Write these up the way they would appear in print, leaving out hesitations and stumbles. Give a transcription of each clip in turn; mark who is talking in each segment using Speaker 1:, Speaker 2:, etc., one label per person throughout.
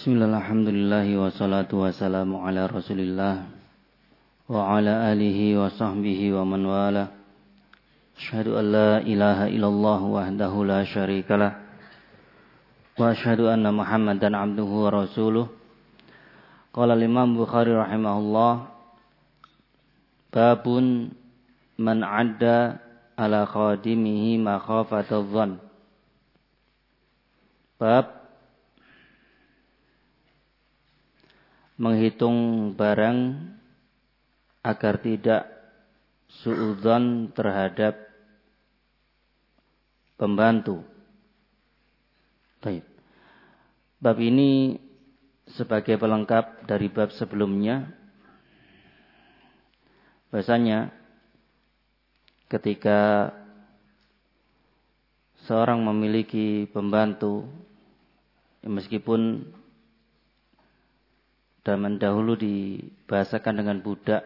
Speaker 1: Bismillah, alhamdulillah, wassalatu wassalamu ala rasulillah wa ala alihi wa sahbihi wa man wala. Asyhadu an la ilaha illallah wahdahu la syarikalah wa asyhadu anna Muhammadan abduhu wa rasuluh. Qala Imam Bukhari rahimahullah, babun man adda ala khadimihi makhafatadh dhann. Bab menghitung barang agar tidak suudzon terhadap pembantu. Baik. Bab ini sebagai pelengkap dari bab sebelumnya. Bahasanya ketika seorang memiliki pembantu, meskipun zaman dahulu dibahasakan dengan budak,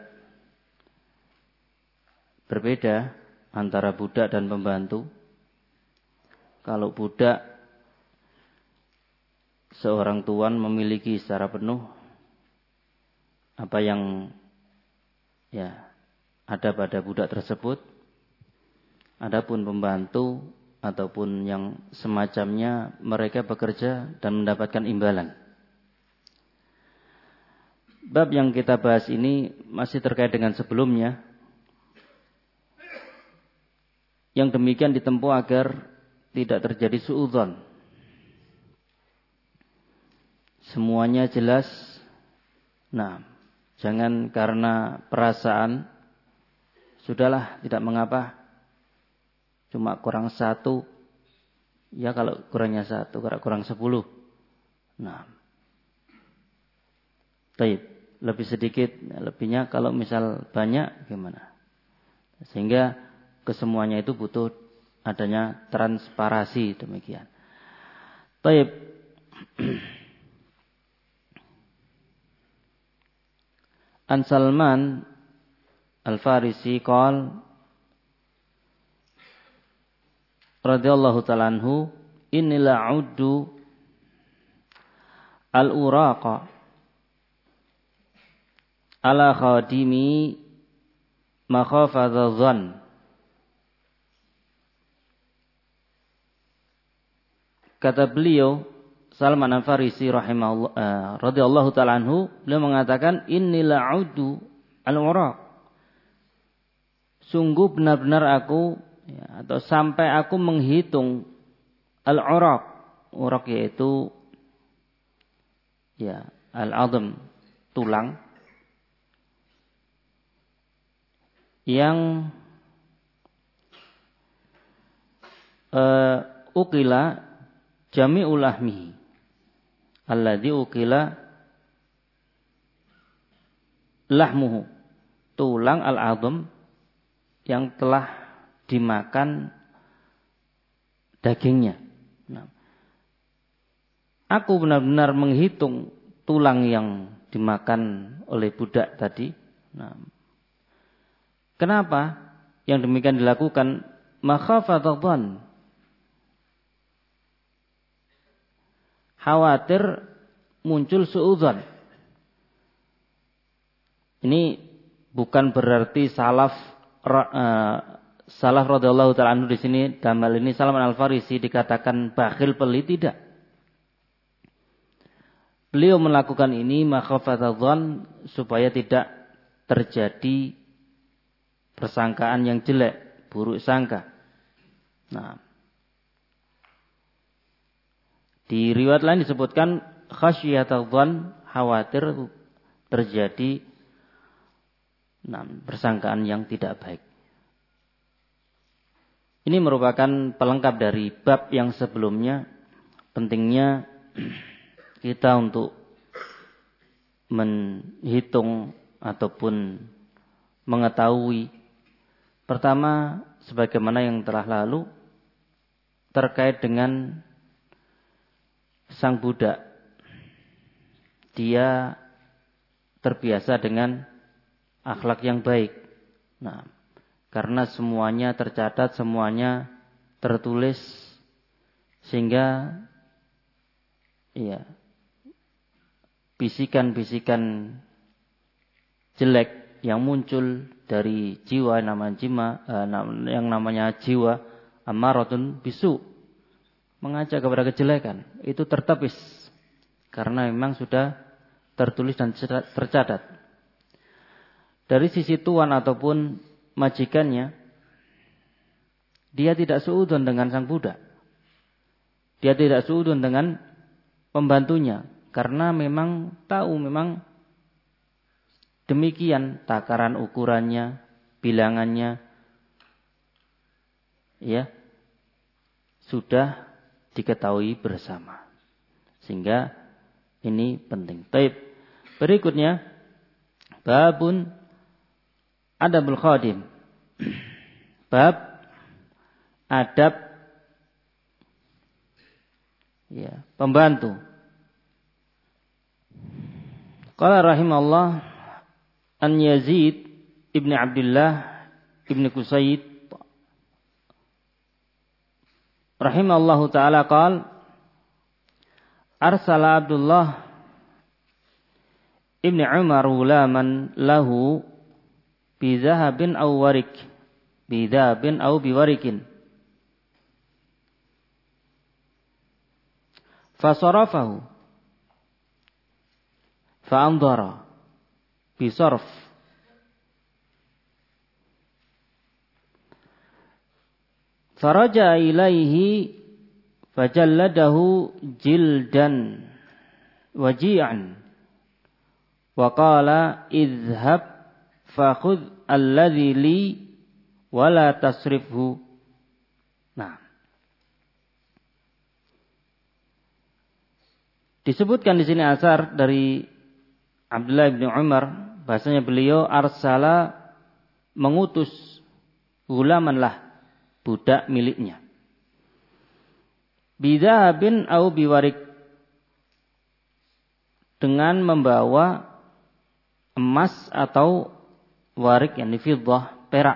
Speaker 1: berbeda antara budak dan pembantu. Kalau budak, seorang tuan memiliki secara penuh apa yang ada pada budak tersebut. Adapun pembantu ataupun yang semacamnya, mereka bekerja dan mendapatkan imbalan. Bab yang kita bahas ini masih terkait dengan sebelumnya. Yang demikian ditempuh agar tidak terjadi suudzon. Semuanya jelas. Nah, jangan karena perasaan, sudahlah tidak mengapa, cuma kurang satu. Ya kalau kurangnya satu, kalau kurang 10. Nah, baik. Lebih sedikit, lebihnya kalau misal banyak gimana? Sehingga kesemuanya itu butuh adanya transparasi, demikian. Baik. An Salman Al-Farisi qala radhiyallahu ta'ala anhu, inni la'uddu al-uraqa ala khadimi makhafadha dhann. Kata beliau Salman Al-Farisi rahimahullah radhiyallahu ta'ala anhu, beliau mengatakan, inni la'uddu al-uraq, sungguh benar-benar aku atau sampai aku menghitung al-uraq. Uraq yaitu al-'adhm, tulang yang ukila jami'ul lahmihi alladhi ukila lahmuhu, tulang al-'adhm yang telah dimakan dagingnya. Nah, aku benar-benar menghitung tulang yang dimakan oleh budak tadi. Nah, kenapa yang demikian dilakukan? Makhafatadh dhann, khawatir muncul suudzon. Ini bukan berarti salaf radhiyallahu ta'ala anhu di sini, dalam hal ini Salman Al-Farisi, dikatakan bakhil, pelit, tidak. Beliau melakukan ini makhafatadh dhann supaya tidak terjadi persangkaan yang jelek, buruk sangka. Nah, di riwayat lain disebutkan khasyiyatadh dhann, khawatir terjadi persangkaan yang tidak baik. Ini merupakan pelengkap dari bab yang sebelumnya. Pentingnya kita untuk menghitung ataupun mengetahui, pertama, sebagaimana yang telah lalu, terkait dengan sang budak. Dia terbiasa dengan akhlak yang baik. Nah, karena semuanya tercatat, semuanya tertulis, sehingga bisikan-bisikan jelek yang muncul dari jiwa yang namanya jiwa ammaratun bisu, mengajak kepada kejelekan, itu tertepis karena memang sudah tertulis dan tercatat. Dari sisi tuan ataupun majikannya, dia tidak suudon dengan sang budak. Dia tidak suudon dengan pembantunya karena memang tahu memang demikian takaran ukurannya, bilangannya, ya sudah diketahui bersama. Sehingga ini penting. Baik. Berikutnya babun adabul khadim. Bab adab pembantu. Qala rahimahullah an Yazid ibn Abdullah ibn Qusayd rahimahullahu ta'ala qala arsala Abdullah ibn Umar ghulaman lahu bi dhahabin aw warik bi dhahabin aw bi warikin fasarafahu fa'andara bisarf faraja ilaihi fajalladahu jildan waji'an wa qala idhhab fakhudh alladhi li wa la tasrifhu. Nah, disebutkan di sini asar dari Abdullah bin Umar, bahasanya beliau arsala mengutus gulamanlah budak miliknya. Bidhahabin au biwarik, dengan membawa emas atau warik yang fiddah, perak.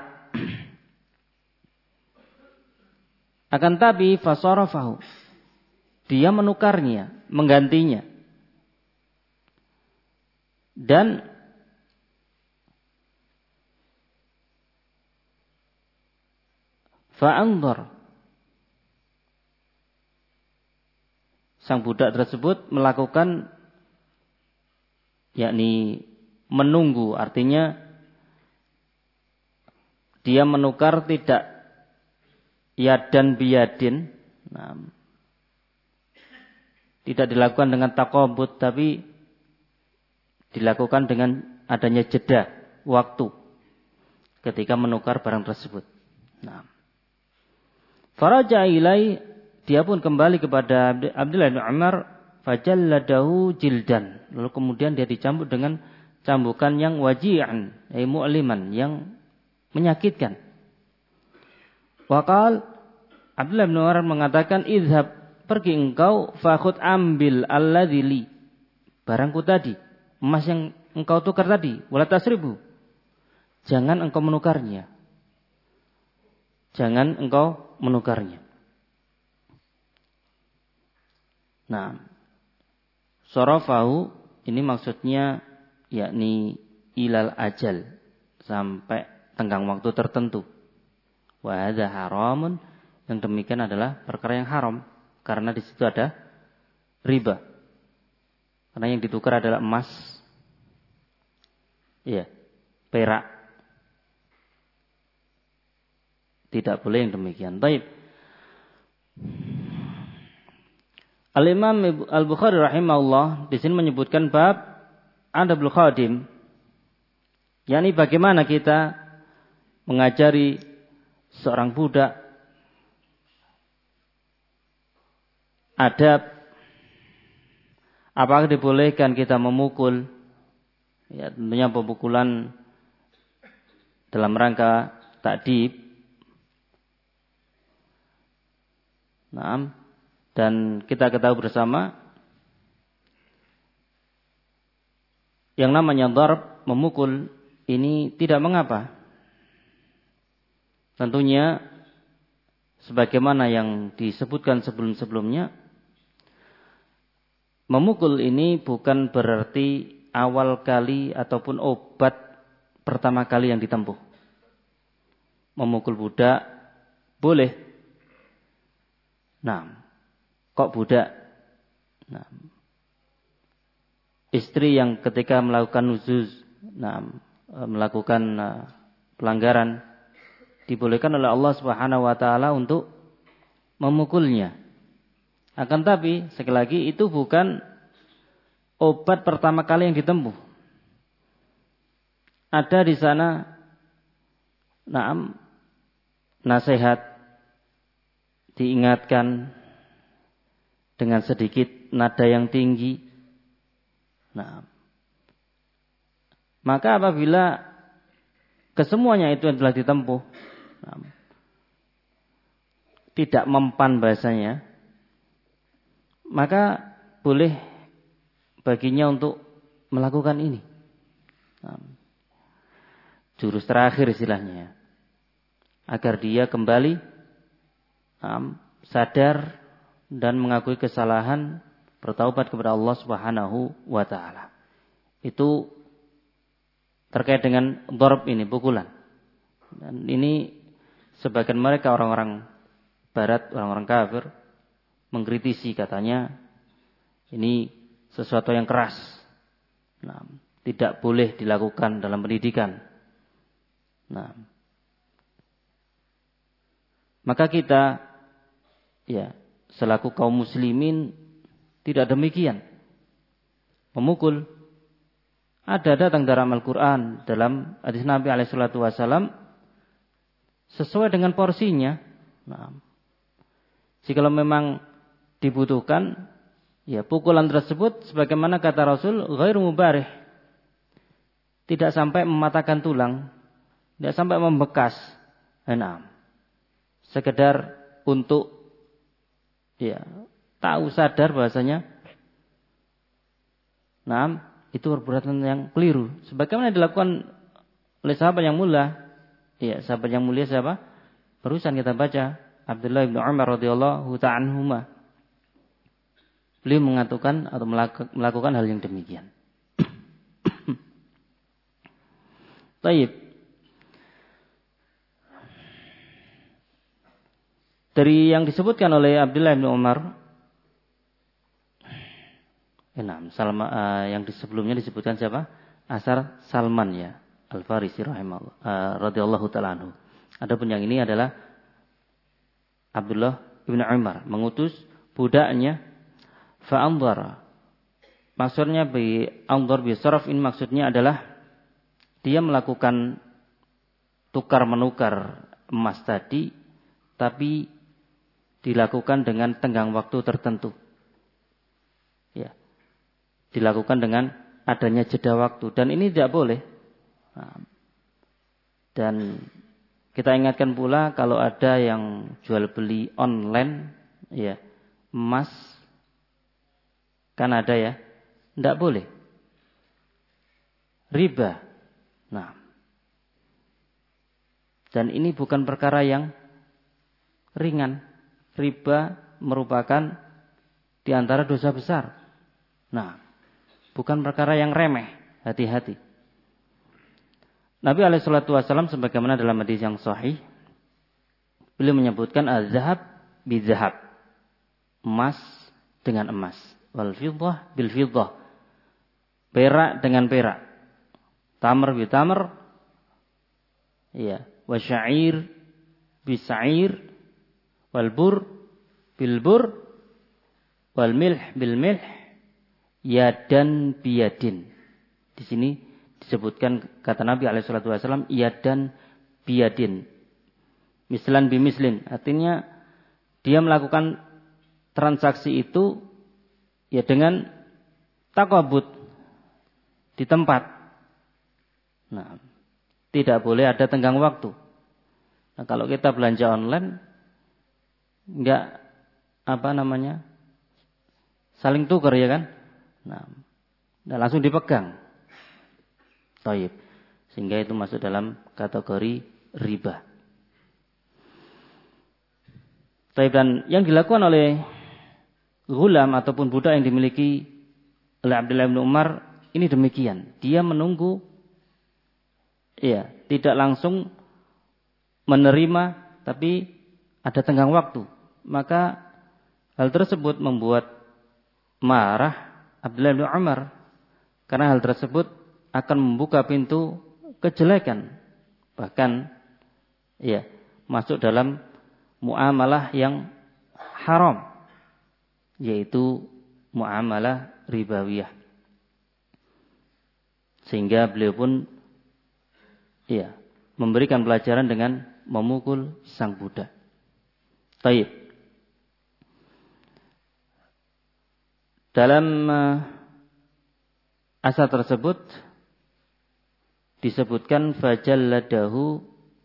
Speaker 1: Akan tapi fasarafahu, dia menukarnya, menggantinya. Dan fa'andhar, sang budak tersebut melakukan yakni menunggu, artinya dia menukar tidak yadan biyadin, tidak dilakukan dengan taqabud, tapi dilakukan dengan adanya jeda waktu ketika menukar barang tersebut. Nah, faraja ilai, dia pun kembali kepada Abdullah bin Umar, fajalladahu jildan, lalu kemudian dia dicambuk dengan cambukan yang waji'an, mu'liman, yang menyakitkan. Waqal, Abdullah bin Umar mengatakan, idhab, pergi engkau, fakhud ambil alladhi li, barangku tadi, emas yang engkau tukar tadi, wala tasribu, jangan engkau menukarnya. Jangan engkau menukarnya. Nah, sarafahu ini maksudnya yakni ilal ajal, sampai tenggang waktu tertentu. Wa hadza haramun, yang demikian adalah perkara yang haram karena di situ ada riba. Karena yang ditukar adalah emas, perak. Tidak boleh yang demikian. Baik. Al-Imam Al-Bukhari rahimahullah di sini menyebutkan bab adabul khadim, yakni bagaimana kita mengajari seorang budak adab. Apakah dibolehkan kita memukul? Ya, tentunya pemukulan dalam rangka ta'dib. Nah, dan kita ketahui bersama yang namanya darb, memukul, ini tidak mengapa. Tentunya sebagaimana yang disebutkan sebelum-sebelumnya, memukul ini bukan berarti awal kali ataupun obat pertama kali yang ditempuh. Memukul budak boleh. Nah, kok budak? Nah, istri yang ketika melakukan nuzuz, melakukan pelanggaran, dibolehkan oleh Allah Subhanahu wa taala untuk memukulnya. Akan tapi sekali lagi itu bukan obat pertama kali yang ditempuh. Ada di sana nasihat, diingatkan dengan sedikit nada yang tinggi. Maka apabila kesemuanya itu adalah ditempuh, tidak mempan bahasanya, maka boleh baginya untuk melakukan ini. Jurus terakhir istilahnya, agar dia kembali sadar dan mengakui kesalahan, bertaubat kepada Allah Subhanahu wa taala. Itu terkait dengan dharb ini, pukulan. Dan ini sebagian mereka orang-orang barat, orang-orang kafir mengkritisi, katanya ini sesuatu yang keras. Tidak boleh dilakukan dalam pendidikan. Maka kita selaku kaum muslimin tidak demikian. Memukul. Ada datang dalam Al-Quran, dalam hadis Nabi SAW, sesuai dengan porsinya. Jika memang dibutuhkan, pukulan tersebut sebagaimana kata Rasul, ghairu mubarih. Tidak sampai mematahkan tulang, tidak sampai membekas. Sekedar untuk tahu sadar bahasanya itu perbuatan yang keliru. Sebagaimana dilakukan oleh sahabat yang mulia. Sahabat yang mulia siapa? Barusan kita baca, Abdullah bin Umar radhiyallahu ta'ala anhuma. Beliau mengatakan atau melakukan hal yang demikian. Baik. Dari yang disebutkan oleh Abdullah bin Umar, yang sebelumnya disebutkan siapa? Asar Salman Al-Farisi rahimahullah radhiyallahu ta'ala anhu. Adapun yang ini adalah Abdullah bin Umar mengutus budaknya fa'andhara. Maksudnya andhar bi sarf ini maksudnya adalah dia melakukan tukar menukar emas tadi, tapi dilakukan dengan tenggang waktu tertentu. Dilakukan dengan adanya jeda waktu, dan ini tidak boleh. Dan kita ingatkan pula kalau ada yang jual beli online emas, kan ada tidak boleh riba. Dan ini bukan perkara yang ringan. Riba merupakan di antara dosa besar. Bukan perkara yang remeh. Hati-hati. Nabi SAW sebagaimana dalam hadis yang sahih, beliau menyebutkan az-zahab bi-zahab, emas dengan emas, wal fiddah bil fiddah, perak dengan perak, tamr bi tamr, wa sya'ir bi sa'ir, wal bur bil bur, wal milh bil milh, yadan biyadin. Di sini disebutkan kata Nabi SAW, yadan biyadin, mislan bimislin. Artinya dia melakukan transaksi itu dengan taqabud di tempat. Tidak boleh ada tenggang waktu. Kalau kita belanja online, enggak saling tukar kan? Langsung dipegang. Taib. Sehingga itu masuk dalam kategori riba. Taib. Dan yang dilakukan oleh ghulam ataupun budak yang dimiliki oleh Abdullah bin Umar ini demikian. Dia menunggu, tidak langsung menerima, tapi ada tenggang waktu. Maka hal tersebut membuat marah Abdullah bin Umar, karena hal tersebut akan membuka pintu kejelekan, bahkan masuk dalam muamalah yang haram, yaitu muamalah ribawiyah. Sehingga beliau pun memberikan pelajaran dengan memukul sang budak. Taib. Dalam asar tersebut disebutkan fajalladahu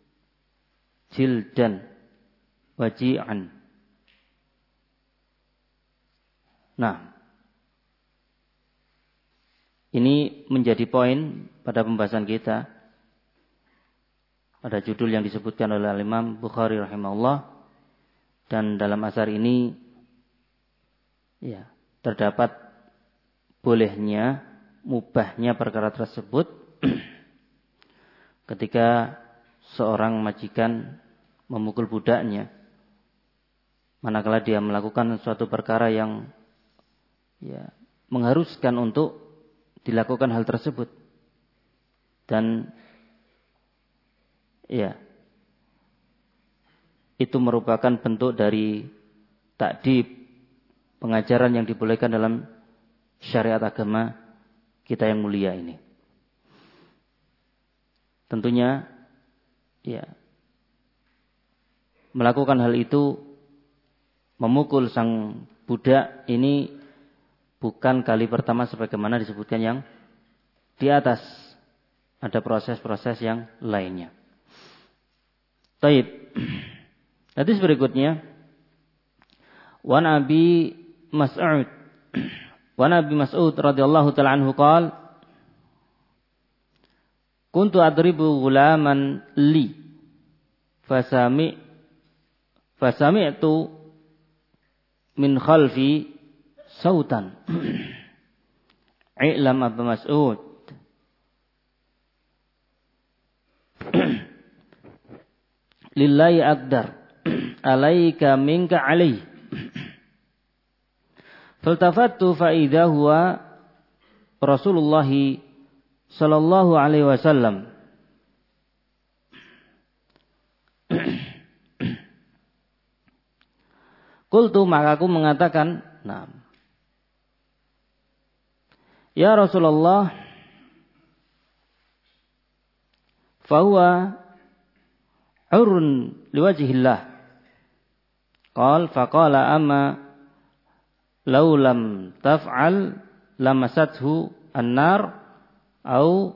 Speaker 1: jildan waji'an. Nah, ini menjadi poin pada pembahasan kita pada judul yang disebutkan oleh Imam Bukhari rahimahullah. Dan dalam asar ini terdapat bolehnya, mubahnya perkara tersebut ketika seorang majikan memukul budaknya, manakala dia melakukan suatu perkara yang mengharuskan untuk dilakukan hal tersebut. Dan itu merupakan bentuk dari takdib, pengajaran yang dibolehkan dalam syariat agama kita yang mulia ini. Tentunya melakukan hal itu, memukul sang budak ini bukan kali pertama sebagaimana disebutkan yang di atas. Ada proses-proses yang lainnya. Taib. Hadis berikutnya, Wan Abi Mas'ud radhiyallahu ta'ala anhu qala, kuntu adribu ghulaman li fasami'tu min khalfi sautan. I'lam Abu Mas'ud, lillahi aqdar alaika minka alaih. Faltafattu fa idza huwa Rasulullah sallallahu alaihi wasallam. Qultu, maka aku mengatakan, "Naam. Ya Rasulullah, fahuwa hurun liwajihillah." Faqala amma law lam taf'al lamasathu an-nar au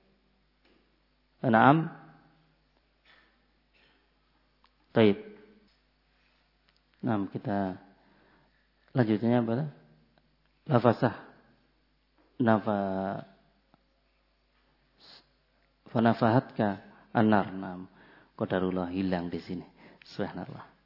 Speaker 1: na'am. Baik. Nah, kita lanjutnya apa? Lafasah. Fanafahatka an-nar. Nah, qadarullah hilang di sini. Subhanallah.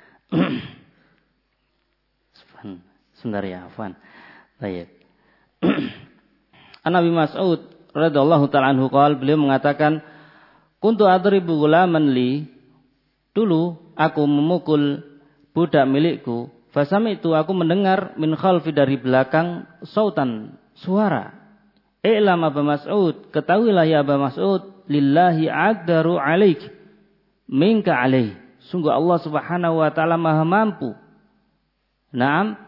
Speaker 1: Sebentar ya, afwan. Baik. An Abi Mas'ud radhiyallahu ta'ala anhu qala, beliau mengatakan, kuntu adribu ghulaman li, dulu aku memukul budak milikku, fasami'tu, aku mendengar min khalfi, dari belakang, sautan, suara. I'lam Abu Mas'ud, ketahuilah ya Abu Mas'ud, lillahi aqdaru alaik minka alaih. Sungguh Allah Subhanahu wa taala Maha mampu. Naam,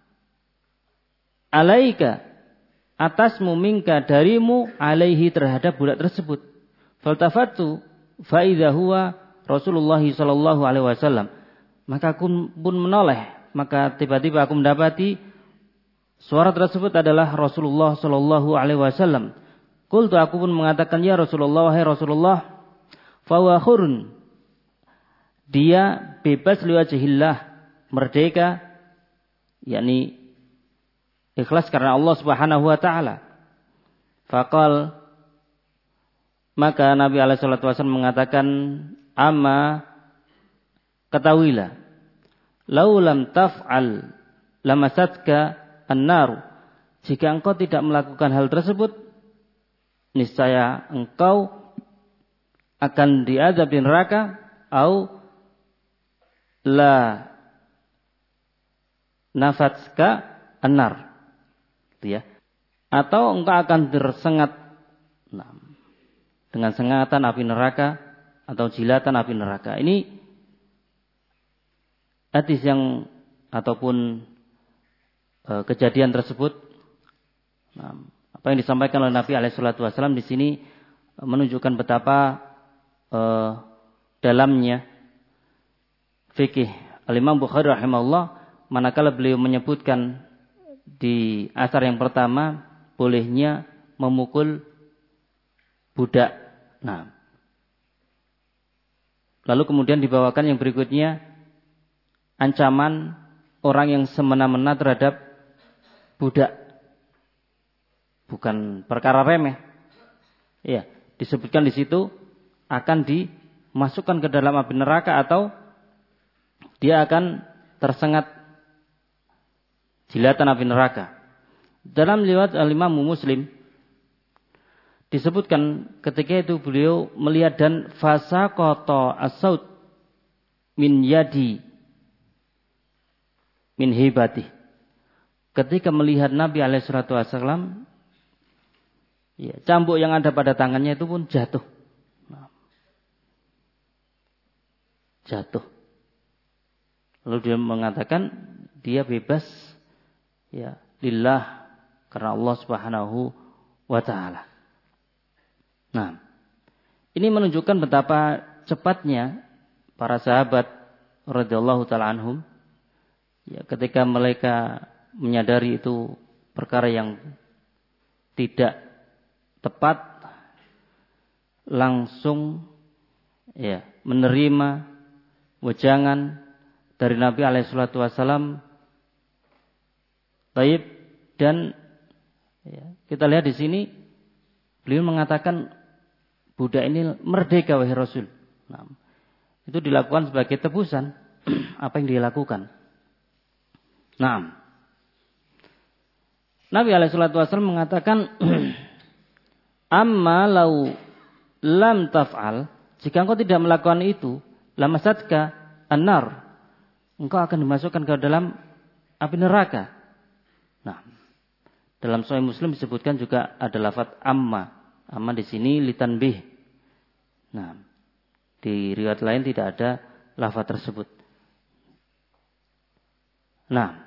Speaker 1: alaika, atasmu, minka, darimu, alaihi, terhadap budak tersebut. Faltafattu fa idza huwa Rasulullah sallallahu alaihi wasallam. Maka aku pun menoleh, maka tiba-tiba aku mendapati suara tersebut adalah Rasulullah sallallahu alaihi wasallam. Qultu, aku pun mengatakan, ya Rasulullah, wahai Rasulullah, fa huwa khurun, dia bebas liwajhillah, merdeka, yakni ikhlas karena Allah Subhanahu wa taala. Faqal, maka Nabi alaihi salatu wasallam mengatakan, amma, ketahuilah, lau lam taf'al lamasatka an-nar, jika engkau tidak melakukan hal tersebut, niscaya engkau akan diazab di neraka, au la nafatska annar, gitu ya. Atau engkau akan tersengat dengan sengatan api neraka atau jilatan api neraka. Ini hadis yang ataupun kejadian tersebut, apa yang disampaikan oleh Nabi SAW di sini menunjukkan betapa dalamnya fikih Al-Imam Bukhari rahimahullah, manakala beliau menyebutkan di asar yang pertama bolehnya memukul budak. Nah, lalu kemudian dibawakan yang berikutnya, ancaman orang yang semena-mena terhadap budak. Bukan perkara remeh. Ya, disebutkan di situ akan dimasukkan ke dalam api neraka atau dia akan tersengat jilatan api neraka. Dalam riwayat Al-Imam Muslim disebutkan ketika itu beliau melihat dan fasaqata as-saut min yadi min hibati. Ketika melihat Nabi SAW, ya, cambuk yang ada pada tangannya itu pun jatuh. Jatuh. Lalu dia mengatakan dia bebas, ya, lillah, karena Allah Subhanahu wa taala. Nah, ini menunjukkan betapa cepatnya para sahabat radhiyallahu taala anhum, ya, ketika mereka menyadari itu perkara yang tidak tepat, langsung, ya, menerima wejangan dari Nabi alaihissalatu wassalam. Taib, dan ya, kita lihat di sini beliau mengatakan budak ini merdeka wahai Rasul. Nah, itu dilakukan sebagai tebusan apa yang dia lakukan. Nah, Nabi alaihissalatu wassalam mengatakan amma lau lam taf'al, jika engkau tidak melakukan itu, lamasatka annar, engkau akan dimasukkan ke dalam api neraka. Nah, dalam Sahih Muslim disebutkan juga ada lafaz amma. Amma di sini litanbih. Nah, di riwayat lain tidak ada lafaz tersebut. Nah,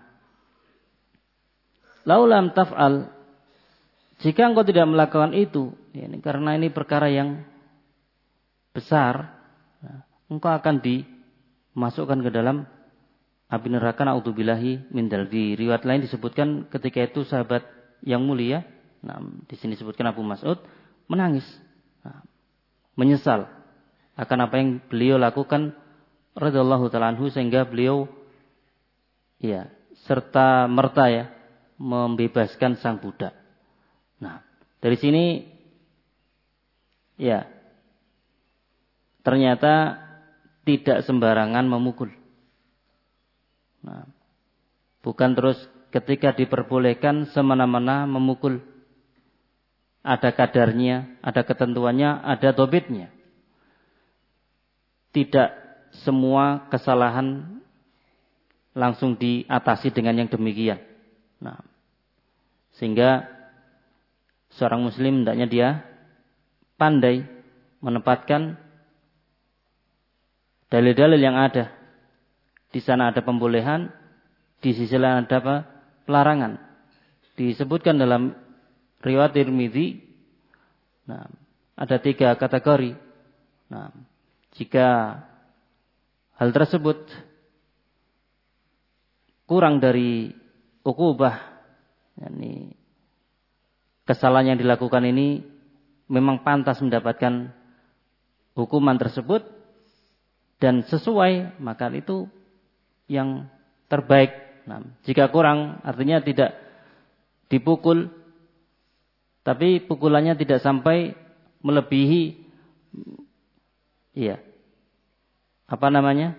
Speaker 1: laulam taf'al, jika engkau tidak melakukan itu, ya, ini karena ini perkara yang besar, nah, engkau akan dimasukkan ke dalam api neraka, na'udzubillahi min dzalik. Di riwayat lain disebutkan ketika itu sahabat yang mulia, nah, di sini disebutkan Abu Mas'ud menangis, nah, menyesal akan apa yang beliau lakukan radhiyallahu ta'ala anhu, sehingga beliau, ya, serta merta, ya, membebaskan sang budak. Nah, dari sini, ya, ternyata tidak sembarangan memukul. Nah, bukan terus ketika diperbolehkan semena-mena memukul. Ada kadarnya, ada ketentuannya, ada dobitnya. Tidak semua kesalahan langsung diatasi dengan yang demikian. Nah, sehingga seorang muslim hendaknya dia pandai menempatkan dalil-dalil yang ada. Di sana ada pembolehan, di sisi lain ada apa? Pelarangan. Disebutkan dalam riwayat Tirmidzi, nah, ada 3 kategori. Nah, jika hal tersebut kurang dari ukubah, yakni kesalahan yang dilakukan ini memang pantas mendapatkan hukuman tersebut dan sesuai, maka itu yang terbaik. Nah, jika kurang, artinya tidak dipukul, tapi pukulannya tidak sampai melebihi, ya, apa namanya,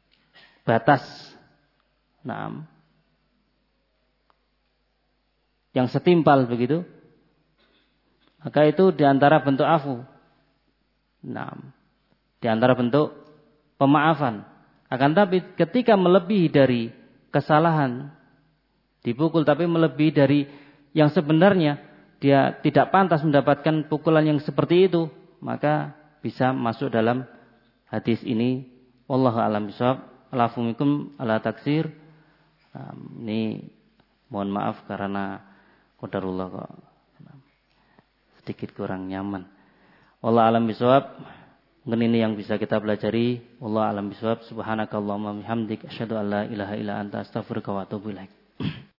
Speaker 1: batas. Nah, yang setimpal begitu, maka itu diantara bentuk afu. Nah, diantara bentuk pemaafan. Akan tapi ketika melebihi dari kesalahan, dipukul tapi melebihi dari yang sebenarnya dia tidak pantas mendapatkan pukulan yang seperti itu, maka bisa masuk dalam hadis ini. Wallahu a'lam bishawab. Alafu minkum ala taksir. Ini mohon maaf karena qadarullah kok sedikit kurang nyaman. Wallahu a'lam bishawab. Mungkin ini yang bisa kita pelajari. Wallahu a'lam bishawab. Subhanakallahumma bihamdik asyhadu an la ilaha illa anta astaghfiruka wa atubu ilaik.